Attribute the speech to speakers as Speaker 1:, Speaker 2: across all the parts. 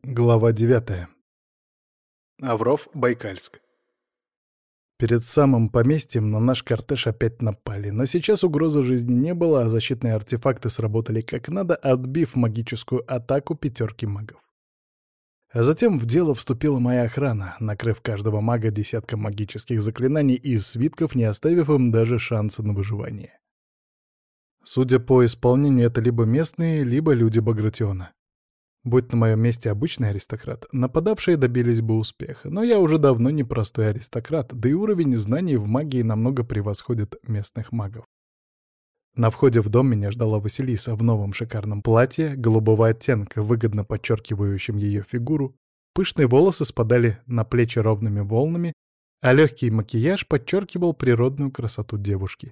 Speaker 1: Глава 9. Авров, Байкальск. Перед самым поместьем на наш кортеж опять напали, но сейчас угрозы жизни не было, а защитные артефакты сработали как надо, отбив магическую атаку пятерки магов. А затем в дело вступила моя охрана, накрыв каждого мага десятком магических заклинаний и свитков, не оставив им даже шанса на выживание. Судя по исполнению, это либо местные, либо люди Багратиона. Будь на моем месте обычный аристократ, нападавшие добились бы успеха, но я уже давно не простой аристократ, да и уровень знаний в магии намного превосходит местных магов. На входе в дом меня ждала Василиса в новом шикарном платье, голубого оттенка, выгодно подчеркивающем ее фигуру, пышные волосы спадали на плечи ровными волнами, а легкий макияж подчеркивал природную красоту девушки.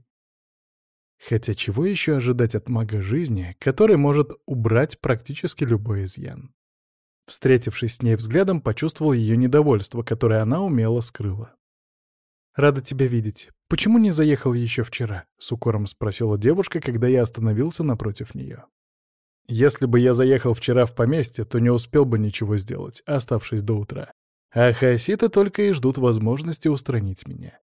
Speaker 1: Хотя чего еще ожидать от мага жизни, который может убрать практически любой изъян? Встретившись с ней взглядом, почувствовал ее недовольство, которое она умело скрыла. «Рада тебя видеть. Почему не заехал еще вчера?» — с укором спросила девушка, когда я остановился напротив нее. «Если бы я заехал вчера в поместье, то не успел бы ничего сделать, оставшись до утра. А хаоситы только и ждут возможности устранить меня.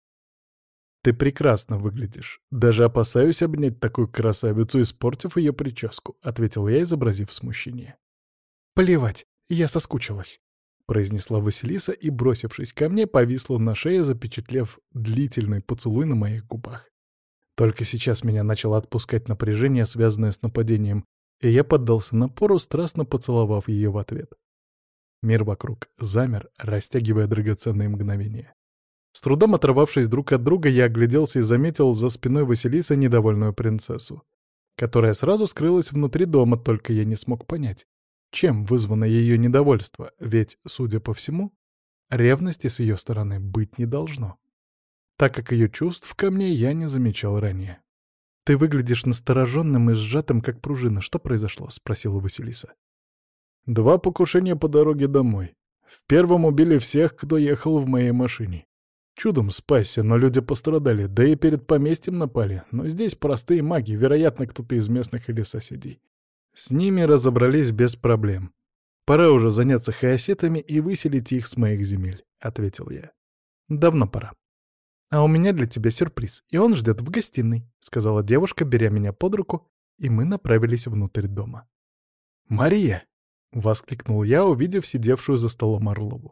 Speaker 1: Ты прекрасно выглядишь. Даже опасаюсь обнять такую красавицу, испортив ее прическу», — ответил я, изобразив смущение. «Плевать, я соскучилась», — произнесла Василиса и, бросившись ко мне, повисла на шее, запечатлев длительный поцелуй на моих губах. Только сейчас меня начало отпускать напряжение, связанное с нападением, и я поддался напору, страстно поцеловав ее в ответ. Мир вокруг замер, растягивая драгоценные мгновения. С трудом оторвавшись друг от друга, я огляделся и заметил за спиной Василисы недовольную принцессу, которая сразу скрылась внутри дома, только я не смог понять, чем вызвано ее недовольство, ведь, судя по всему, ревности с ее стороны быть не должно, так как ее чувств ко мне я не замечал ранее. «Ты выглядишь настороженным и сжатым, как пружина. Что произошло?» — спросила Василиса. «Два покушения по дороге домой. В первом убили всех, кто ехал в моей машине. Чудом спасся, но люди пострадали, да и перед поместьем напали. Но здесь простые маги, вероятно, кто-то из местных или соседей. С ними разобрались без проблем. Пора уже заняться хаоситами и выселить их с моих земель», — ответил я. «Давно пора. А у меня для тебя сюрприз, и он ждет в гостиной», — сказала девушка, беря меня под руку, и мы направились внутрь дома. «Мария!» — воскликнул я, увидев сидевшую за столом Орлову.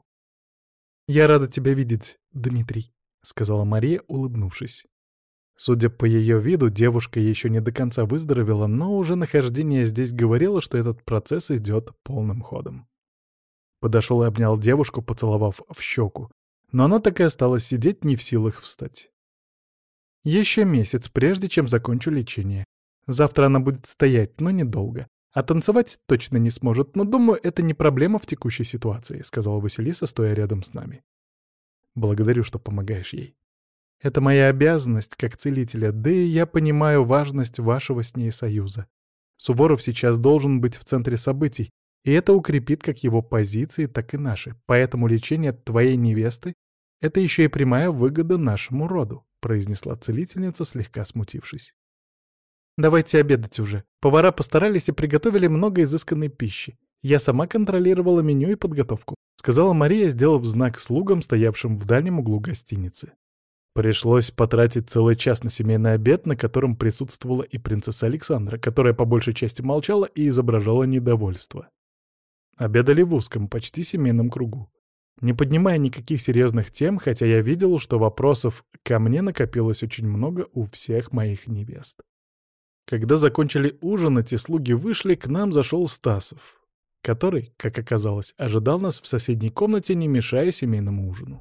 Speaker 1: «Я рада тебя видеть, Дмитрий», — сказала Мария, улыбнувшись. Судя по ее виду, девушка еще не до конца выздоровела, но уже нахождение здесь говорило, что этот процесс идет полным ходом. Подошел и обнял девушку, поцеловав в щеку, но она так и осталась сидеть, не в силах встать. «Еще месяц, прежде чем закончу лечение. Завтра она будет стоять, но недолго. А танцевать точно не сможет, но, думаю, это не проблема в текущей ситуации», — сказала Василиса, стоя рядом с нами. «Благодарю, что помогаешь ей. Это моя обязанность как целителя, да и я понимаю важность вашего с ней союза. Суворов сейчас должен быть в центре событий, и это укрепит как его позиции, так и наши. Поэтому лечение твоей невесты — это еще и прямая выгода нашему роду», — произнесла целительница, слегка смутившись. «Давайте обедать уже. Повара постарались и приготовили много изысканной пищи. Я сама контролировала меню и подготовку», — сказала Мария, сделав знак слугам, стоявшим в дальнем углу гостиницы. Пришлось потратить целый час на семейный обед, на котором присутствовала и принцесса Александра, которая по большей части молчала и изображала недовольство. Обедали в узком, почти семейном кругу, не поднимая никаких серьезных тем, хотя я видел, что вопросов ко мне накопилось очень много у всех моих невест. Когда закончили ужинать и слуги вышли, к нам зашел Стасов, который, как оказалось, ожидал нас в соседней комнате, не мешая семейному ужину.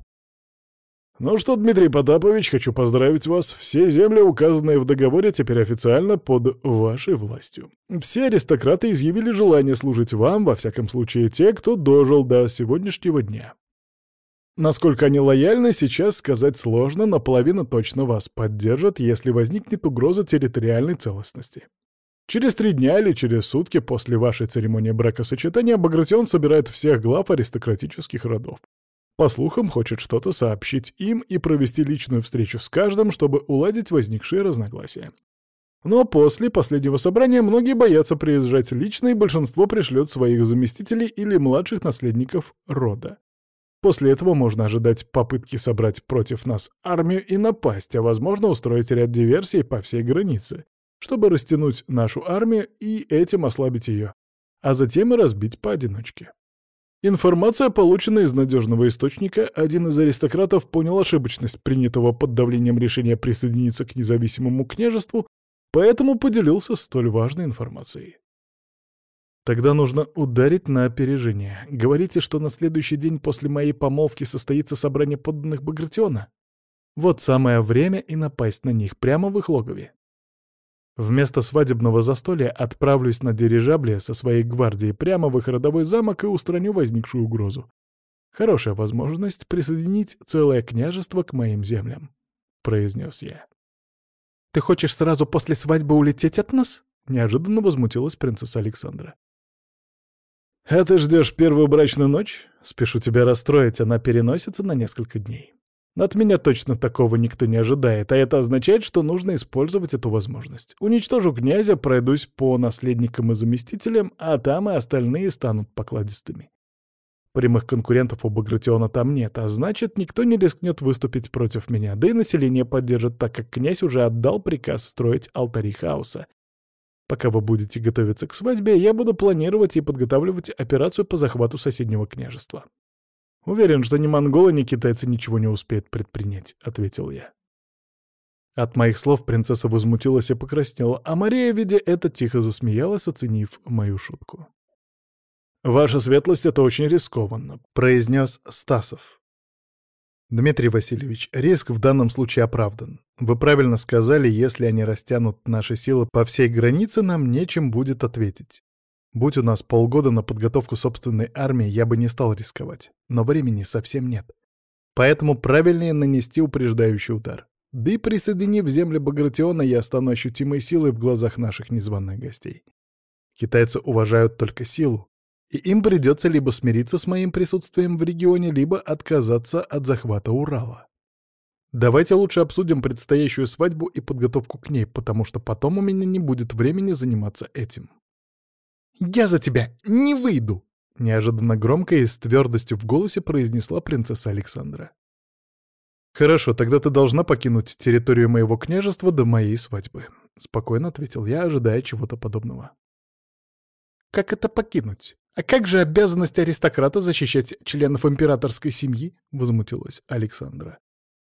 Speaker 2: «Ну что, Дмитрий Потапович, хочу поздравить вас. Все земли, указанные в договоре, теперь официально под вашей властью. Все аристократы изъявили желание служить вам, во всяком случае те, кто дожил до сегодняшнего дня. Насколько они лояльны, сейчас сказать сложно, но половина точно вас поддержит, если возникнет угроза территориальной целостности. Через 3 дня или через сутки после вашей церемонии бракосочетания Багратион собирает всех глав аристократических родов. По слухам, хочет что-то сообщить им и провести личную встречу с каждым, чтобы уладить возникшие разногласия. Но после последнего собрания многие боятся приезжать лично, и большинство пришлет своих заместителей или младших наследников рода. После этого можно ожидать попытки собрать против нас армию и напасть, а возможно устроить ряд диверсий по всей границе, чтобы растянуть нашу армию и этим ослабить ее, а затем и разбить поодиночке. Информация, полученная из надежного источника, один из аристократов понял ошибочность принятого под давлением решения присоединиться к независимому княжеству, поэтому поделился столь важной информацией. Тогда нужно ударить на опережение. Говорите, что на следующий день после моей помолвки состоится собрание подданных Багратиона? Вот самое время и напасть на них прямо в их логове. Вместо свадебного застолья отправлюсь на дирижабле со своей гвардией прямо в их родовой замок и устраню возникшую угрозу. Хорошая возможность присоединить целое княжество к моим землям, — произнес я. «Ты хочешь сразу после свадьбы улететь от нас?» — неожиданно возмутилась принцесса Александра. «А ты ждешь первую брачную ночь? Спешу тебя расстроить, она переносится на несколько дней. От меня точно такого никто не ожидает, а это означает, что нужно использовать эту возможность. Уничтожу князя, пройдусь по наследникам и заместителям, а там и остальные станут покладистыми. Прямых конкурентов у Багратиона там нет, а значит, никто не рискнет выступить против меня, да и население поддержит, так как князь уже отдал приказ строить алтари хаоса. Пока вы будете готовиться к свадьбе, я буду планировать и подготавливать операцию по захвату соседнего княжества. Уверен, что ни монголы, ни китайцы ничего не успеют предпринять», — ответил я. От моих слов принцесса возмутилась и покраснела, а Мария, видя это, тихо засмеялась, оценив мою шутку. «Ваша светлость, это очень рискованно», — произнес Стасов. «Дмитрий Васильевич, риск в данном случае оправдан. Вы правильно сказали, если они растянут наши силы по всей границе, нам нечем будет ответить. Будь у нас полгода на подготовку собственной армии, я бы не стал рисковать. Но времени совсем нет. Поэтому правильнее нанести упреждающий удар. Да и присоединив земли Багратиона, я стану ощутимой силой в глазах наших незваных гостей. Китайцы уважают только силу, и им придется либо смириться с моим присутствием в регионе, либо отказаться от захвата Урала. Давайте лучше обсудим предстоящую свадьбу и подготовку к ней, потому что потом у меня не будет времени заниматься этим». «Я за тебя не выйду!» — неожиданно громко и с твердостью в голосе произнесла принцесса Александра. «Хорошо, тогда ты должна покинуть территорию моего княжества до моей свадьбы», — спокойно ответил я, ожидая чего-то подобного. «Как это покинуть? А как же обязанность аристократа защищать членов императорской семьи?» — возмутилась Александра.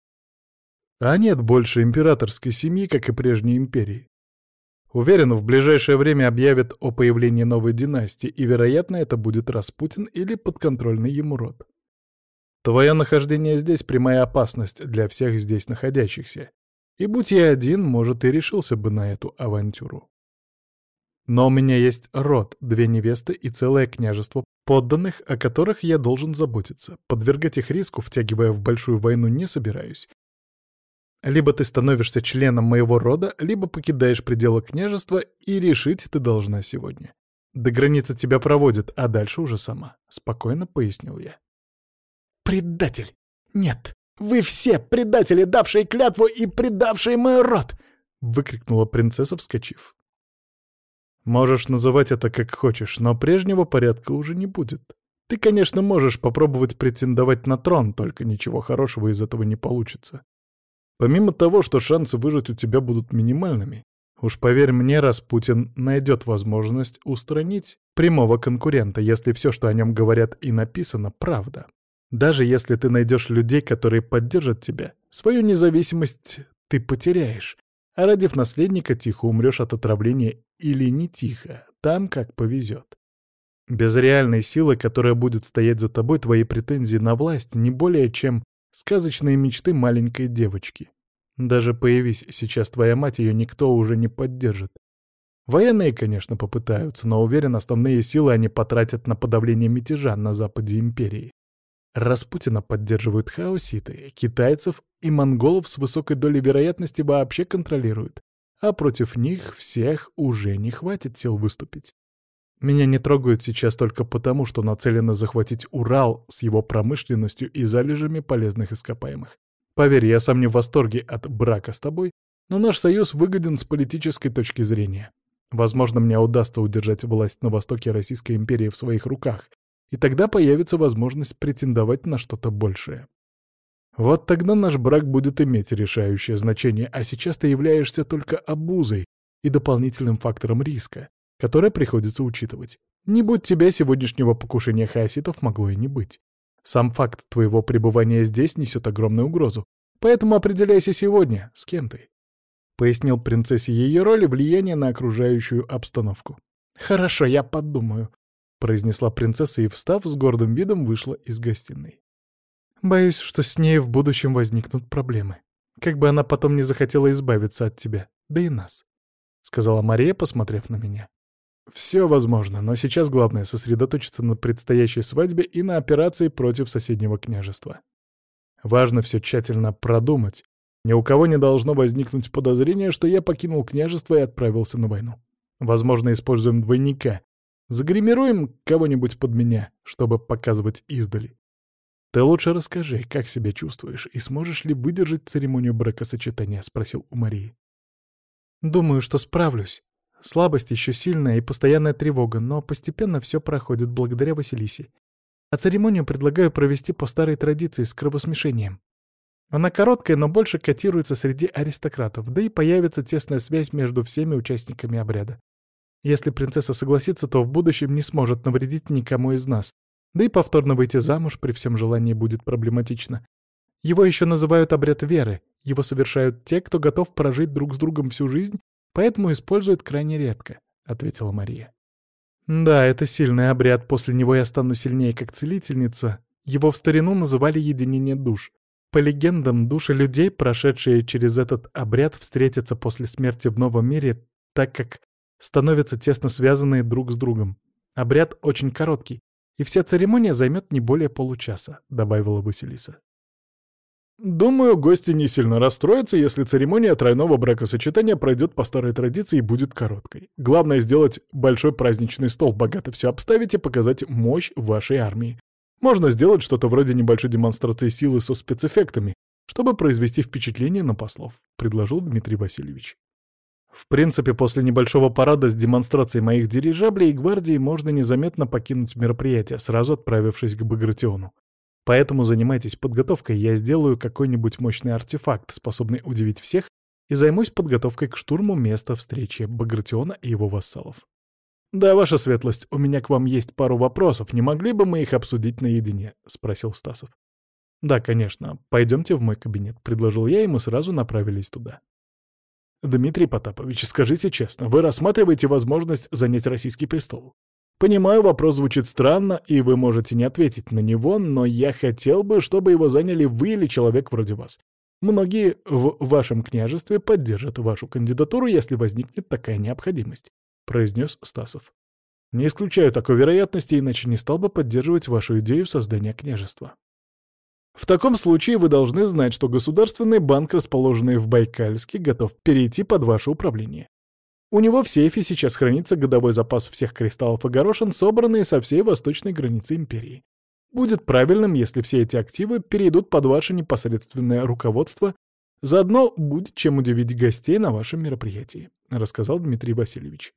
Speaker 2: «А нет больше императорской семьи, как и прежней империи. Уверен, в ближайшее время объявят о появлении новой династии, и, вероятно, это будет Распутин или подконтрольный ему род. Твое нахождение здесь — прямая опасность для всех здесь находящихся, и будь я один, может, и решился бы на эту авантюру. Но у меня есть род, 2 невесты и целое княжество подданных, о которых я должен заботиться. Подвергать их риску, втягивая в большую войну, не собираюсь. Либо ты становишься членом моего рода, либо покидаешь пределы княжества, и решить ты должна сегодня. До границы тебя проводят, а дальше уже сама», — спокойно пояснил я. «Предатель! Нет, вы все предатели, давшие клятву и предавшие мой род!» — выкрикнула принцесса, вскочив. «Можешь называть это как хочешь, но прежнего порядка уже не будет. Ты, конечно, можешь попробовать претендовать на трон, только ничего хорошего из этого не получится. Помимо того, что шансы выжить у тебя будут минимальными, уж поверь мне, Распутин найдет возможность устранить прямого конкурента, если все, что о нем говорят и написано, правда. Даже если ты найдешь людей, которые поддержат тебя, свою независимость ты потеряешь, а родив наследника, тихо умрешь от отравления или не тихо, там как повезет. Без реальной силы, которая будет стоять за тобой, твои претензии на власть не более чем сказочные мечты маленькой девочки. Даже появись сейчас твоя мать, ее никто уже не поддержит. Военные, конечно, попытаются, но уверен, основные силы они потратят на подавление мятежа на западе империи. Распутина поддерживают хаоситы, китайцев и монголов с высокой долей вероятности вообще контролируют, а против них всех уже не хватит сил выступить. Меня не трогают сейчас только потому, что нацелены захватить Урал с его промышленностью и залежами полезных ископаемых. Поверь, я сам не в восторге от брака с тобой,
Speaker 1: Но наш союз выгоден с политической точки зрения. Возможно, мне удастся удержать власть на востоке Российской империи в своих руках, и тогда появится возможность претендовать на что-то большее. Вот тогда наш брак будет иметь решающее значение, а сейчас ты являешься только обузой и дополнительным фактором риска, который приходится учитывать. Не будь тебя, сегодняшнего покушения хаоситов могло и не быть. Сам факт твоего пребывания здесь несет огромную угрозу, поэтому определяйся сегодня, с кем ты. Пояснил принцессе ее роль и влияние на окружающую обстановку. «Хорошо, я подумаю», — произнесла принцесса и, встав, с гордым видом вышла из гостиной. «Боюсь, что с ней в будущем возникнут проблемы. Как бы она потом не захотела избавиться от тебя, да и нас», — сказала Мария, посмотрев на меня. «Все возможно, но сейчас главное сосредоточиться на предстоящей свадьбе и на операции против соседнего княжества. Важно все тщательно продумать. Ни у кого не должно возникнуть подозрение, что я покинул княжество и отправился на войну. Возможно, используем двойника. Загримируем кого-нибудь под меня, чтобы показывать издали. Ты лучше расскажи, как себя чувствуешь, и сможешь ли выдержать церемонию бракосочетания?» — спросил у Марии. «Думаю, что справлюсь. Слабость еще сильная и постоянная тревога, но постепенно все проходит благодаря Василисе. А церемонию предлагаю провести по старой традиции с кровосмешением. Она короткая, но больше котируется среди аристократов, да и появится тесная связь между всеми участниками обряда. Если принцесса согласится, то в будущем не сможет навредить никому из нас, да и повторно выйти замуж при всем желании будет проблематично. Его еще называют обряд веры, его совершают те, кто готов прожить друг с другом всю жизнь, поэтому используют крайне редко», — ответила Мария. «Да, это сильный обряд, после него я стану сильнее как целительница. Его в старину называли единение душ. По легендам, души людей, прошедшие через этот обряд, встретятся после смерти в новом мире, так как становятся тесно связанные друг с другом. Обряд очень короткий, и вся церемония займет не более получаса», — добавила Василиса.
Speaker 2: «Думаю, гости не сильно расстроятся, если церемония тройного бракосочетания пройдет по старой традиции и будет короткой. Главное — сделать большой праздничный стол, богато все обставить и показать мощь вашей армии. Можно сделать что-то вроде небольшой демонстрации силы со спецэффектами, чтобы произвести впечатление на послов», — предложил Дмитрий Васильевич. «В принципе, после небольшого парада с демонстрацией моих дирижаблей и гвардии можно незаметно покинуть мероприятие, сразу отправившись к Багратиону. Поэтому занимайтесь подготовкой, я сделаю какой-нибудь мощный артефакт, способный удивить всех, и займусь подготовкой к штурму места встречи Багратиона и его вассалов». «Да, ваша светлость, у меня к вам есть пару вопросов, не могли бы мы их обсудить наедине?» — спросил Стасов. «Да, конечно, пойдемте в мой кабинет», — предложил я, и мы сразу направились туда. «Дмитрий Потапович, скажите честно, вы рассматриваете возможность занять российский престол? Понимаю, вопрос звучит странно, и вы можете не ответить на него, но я хотел бы, чтобы его заняли вы или человек вроде вас. Многие в вашем княжестве поддержат вашу кандидатуру, если возникнет такая необходимость», — произнес Стасов. «Не исключаю такой вероятности, иначе не стал бы поддерживать вашу идею создания княжества. В таком случае вы должны знать, что Государственный банк, расположенный в Байкальске, готов перейти под ваше управление. У него в сейфе сейчас хранится годовой запас всех кристаллов и горошин, собранные со всей восточной границы империи. Будет правильным, если все эти активы перейдут под ваше непосредственное руководство, заодно будет чем удивить гостей на вашем мероприятии», — рассказал Дмитрий Васильевич.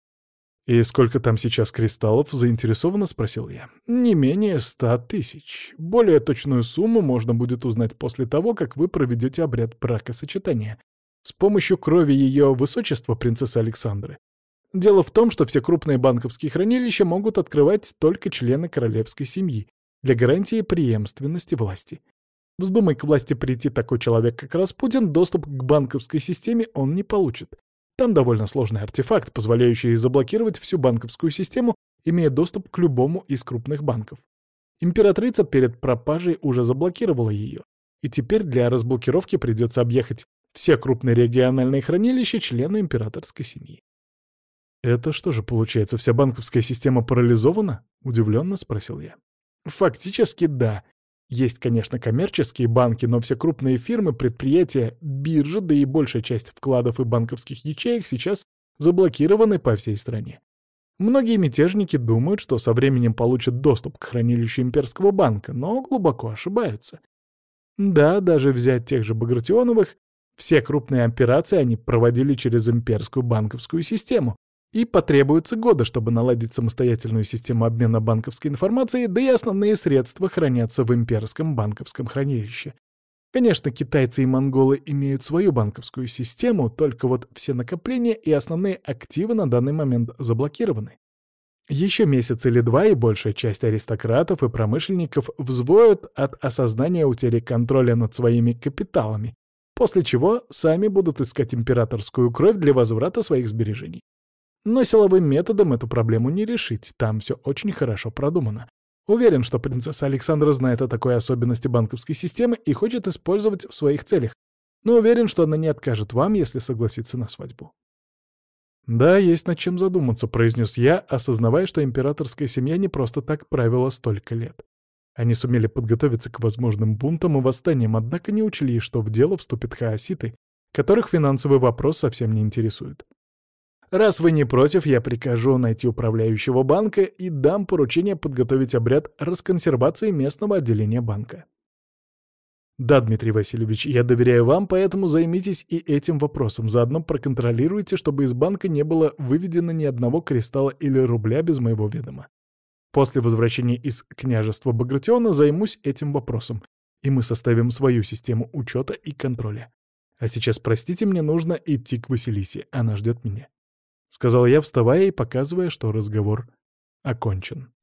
Speaker 2: «И сколько там сейчас кристаллов?» — заинтересованно спросил я. «Не менее 100 тысяч. Более точную сумму можно будет узнать после того, как вы проведете обряд бракосочетания с помощью крови ее высочества принцессы Александры. Дело в том, что все крупные банковские хранилища могут открывать только члены королевской семьи для гарантии преемственности власти. Вздумай к власти прийти такой человек, как Распутин, доступ к банковской системе он не получит. Там довольно сложный артефакт, позволяющий заблокировать всю банковскую систему, имея доступ к любому из крупных банков. Императрица перед пропажей уже заблокировала ее, и теперь для разблокировки придется объехать все крупные региональные хранилища члены императорской семьи». «Это что же, получается, вся банковская система парализована?» — удивленно спросил я. «Фактически да. Есть, конечно, коммерческие банки, но все крупные фирмы, предприятия, биржи, да и большая часть вкладов и банковских ячеек сейчас заблокированы по всей стране. Многие мятежники думают, что со временем получат доступ к хранилищу имперского банка, но глубоко ошибаются. Да, даже взять тех же Багратионовых,
Speaker 1: Все крупные операции они проводили через имперскую банковскую систему, и потребуется годы, чтобы наладить самостоятельную систему обмена банковской информацией, да и основные средства хранятся в имперском банковском хранилище. Конечно, китайцы и монголы имеют свою банковскую систему, только вот все накопления и основные активы на данный момент заблокированы. Еще месяц или два, и большая часть аристократов и промышленников взвоют от осознания утери контроля над своими капиталами, после чего сами будут искать императорскую кровь для возврата своих сбережений. Но силовым методом эту проблему не решить, там все очень хорошо продумано. Уверен, что принцесса Александра знает о такой особенности банковской системы и хочет использовать в своих целях, но уверен, что она не откажет вам, если согласится на свадьбу. «Да, есть над чем задуматься», — произнес я, осознавая, что императорская семья не просто так правила столько лет. Они сумели подготовиться к возможным бунтам и восстаниям, однако не учли, что в дело вступят хаоситы, которых финансовый вопрос совсем не интересует. Раз вы не против, я прикажу найти управляющего банка и дам поручение подготовить обряд расконсервации местного отделения банка. Да, Дмитрий Васильевич, я доверяю вам, поэтому займитесь и этим вопросом. Заодно проконтролируйте, чтобы из банка не было выведено ни одного кристалла или рубля без моего ведома. После возвращения из княжества Багратиона займусь этим вопросом, и мы составим свою систему учета и контроля. А сейчас, простите, мне нужно идти к Василисе, она ждет меня. — сказал я, вставая и показывая, что разговор окончен.